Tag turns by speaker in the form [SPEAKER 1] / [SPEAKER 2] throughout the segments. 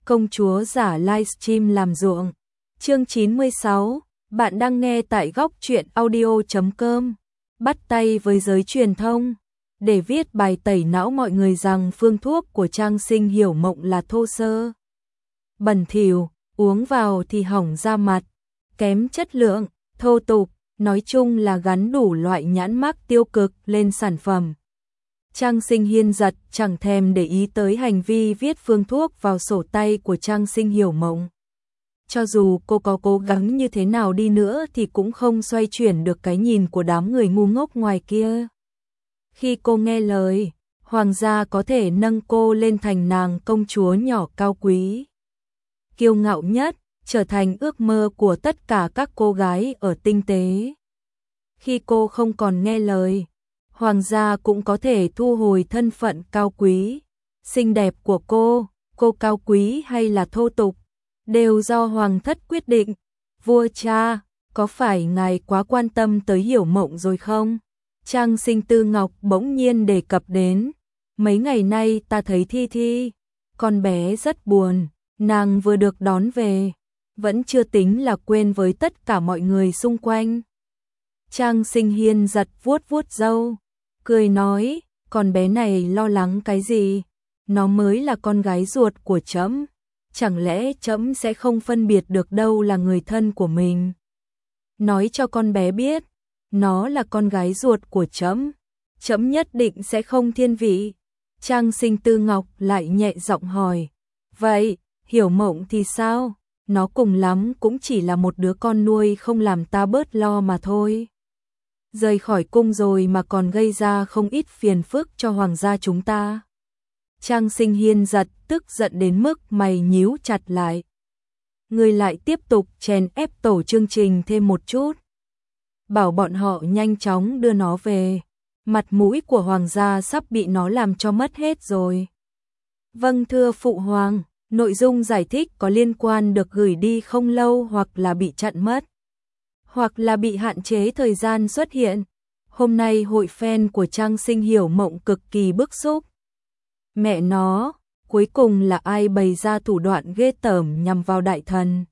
[SPEAKER 1] công chúa giả livestream làm ruộng. Chương 96, bạn đang nghe tại góc truyện audio.com. Bắt tay với giới truyền thông để viết bài tẩy não mọi người rằng phương thuốc của Trang Sinh Hiểu Mộng là thô sơ, bẩn thỉu, uống vào thì hỏng da mặt, kém chất lượng, thô tục, nói chung là gắn đủ loại nhãn mác tiêu cực lên sản phẩm. Trang Sinh Hiên giật chẳng thèm để ý tới hành vi viết phương thuốc vào sổ tay của Trang Sinh Hiểu Mộng. Cho dù cô có cố gắng như thế nào đi nữa thì cũng không xoay chuyển được cái nhìn của đám người ngu ngốc ngoài kia. Khi cô nghe lời, hoàng gia có thể nâng cô lên thành nàng công chúa nhỏ cao quý, kiêu ngạo nhất, trở thành ước mơ của tất cả các cô gái ở tinh tế. Khi cô không còn nghe lời, hoàng gia cũng có thể thu hồi thân phận cao quý, xinh đẹp của cô cao quý hay là thô tục, đều do hoàng thất quyết định. Vua cha, có phải ngài quá quan tâm tới Hiểu Mộng rồi không? Trang Sinh Tư Ngọc bỗng nhiên đề cập đến. Mấy ngày nay ta thấy Thi Thi, con bé rất buồn, nàng vừa được đón về, vẫn chưa tính là quên với tất cả mọi người xung quanh. Trang Sinh Hiên giật vuốt vuốt râu, cười nói, con bé này lo lắng cái gì? Nó mới là con gái ruột của trẫm, chẳng lẽ trẫm sẽ không phân biệt được đâu là người thân của mình? Nói cho con bé biết, nó là con gái ruột của trẫm, trẫm nhất định sẽ không thiên vị. Trang Sinh Tư Ngọc lại nhẹ giọng hỏi, vậy, Hiểu Mộng thì sao? Nó cùng lắm cũng chỉ là một đứa con nuôi không làm ta bớt lo mà thôi. Rời khỏi cung rồi mà còn gây ra không ít phiền phức cho hoàng gia chúng ta. Trang Sinh Hiên giật tức giận đến mức mày nhíu chặt lại. Người lại tiếp tục chèn ép tổ chương trình thêm một chút, bảo bọn họ nhanh chóng đưa nó về. Mặt mũi của hoàng gia sắp bị nó làm cho mất hết rồi. Vâng thưa phụ hoàng, nội dung giải thích có liên quan được gửi đi không lâu hoặc là bị chặn mất, hoặc là bị hạn chế thời gian xuất hiện. Hôm nay hội fan của Trang Sinh Hiểu Mộng cực kỳ bức xúc. Mẹ nó, cuối cùng là ai bày ra thủ đoạn ghê tởm nhằm vào đại thần.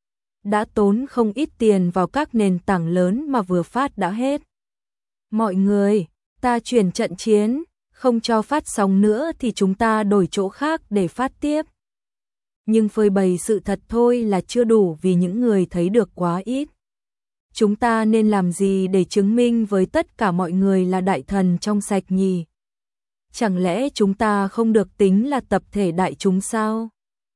[SPEAKER 1] Đã tốn không ít tiền vào các nền tảng lớn mà vừa phát đã hết. Mọi người, ta chuyển trận chiến, không cho phát sóng nữa thì chúng ta đổi chỗ khác để phát tiếp. Nhưng phơi bày sự thật thôi là chưa đủ vì những người thấy được quá ít. Chúng ta nên làm gì để chứng minh với tất cả mọi người là đại thần trong sạch nhỉ? Chẳng lẽ chúng ta không được tính là tập thể đại chúng sao?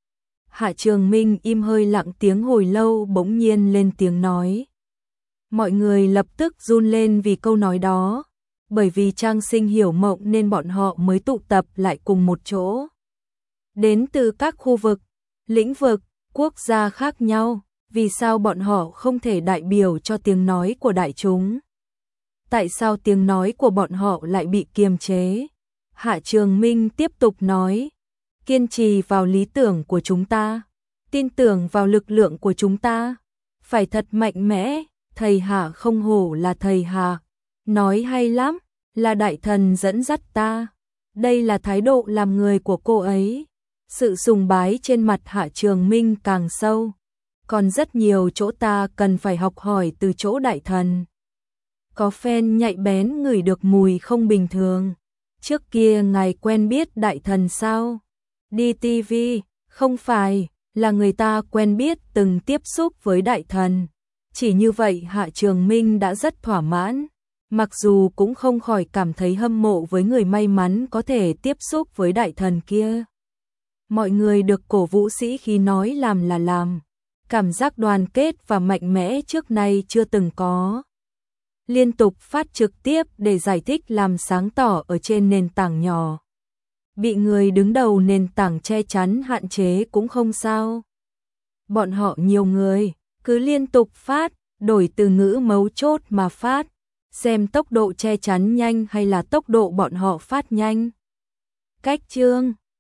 [SPEAKER 1] Hạ Trường Minh im hơi lặng tiếng hồi lâu bỗng nhiên lên tiếng nói. Mọi người lập tức run lên vì câu nói đó, bởi vì Trang Sinh Hiểu Mộng nên bọn họ mới tụ tập lại cùng một chỗ. Đến từ các khu vực, lĩnh vực, quốc gia khác nhau, vì sao bọn họ không thể đại biểu cho tiếng nói của đại chúng? Tại sao tiếng nói của bọn họ lại bị kiềm chế? Hạ Trường Minh tiếp tục nói, kiên trì vào lý tưởng của chúng ta, tin tưởng vào lực lượng của chúng ta, phải thật mạnh mẽ, thầy Hạ không hổ là thầy Hạ, nói hay lắm, là đại thần dẫn dắt ta. Đây là thái độ làm người của cô ấy. Sự sùng bái trên mặt Hạ Trường Minh càng sâu. Còn rất nhiều chỗ ta cần phải học hỏi từ chỗ đại thần. Có fan nhạy bén ngửi được mùi không bình thường. Trước kia ngài quen biết đại thần sao? Đi TV, không phải, là người ta quen biết từng tiếp xúc với đại thần. Chỉ như vậy Hạ Trường Minh đã rất thỏa mãn. Mặc dù cũng không khỏi cảm thấy hâm mộ với người may mắn có thể tiếp xúc với đại thần kia. Mọi người được cổ vũ sĩ khí nói làm là làm. Cảm giác đoàn kết và mạnh mẽ trước nay chưa từng có. Liên tục phát trực tiếp để giải thích làm sáng tỏ ở trên nền tảng nhỏ. Bị người đứng đầu nền tảng che chắn hạn chế cũng không sao. Bọn họ nhiều người, cứ liên tục phát, đổi từ ngữ mấu chốt mà phát. Xem tốc độ che chắn nhanh hay là tốc độ bọn họ phát nhanh. Cách chương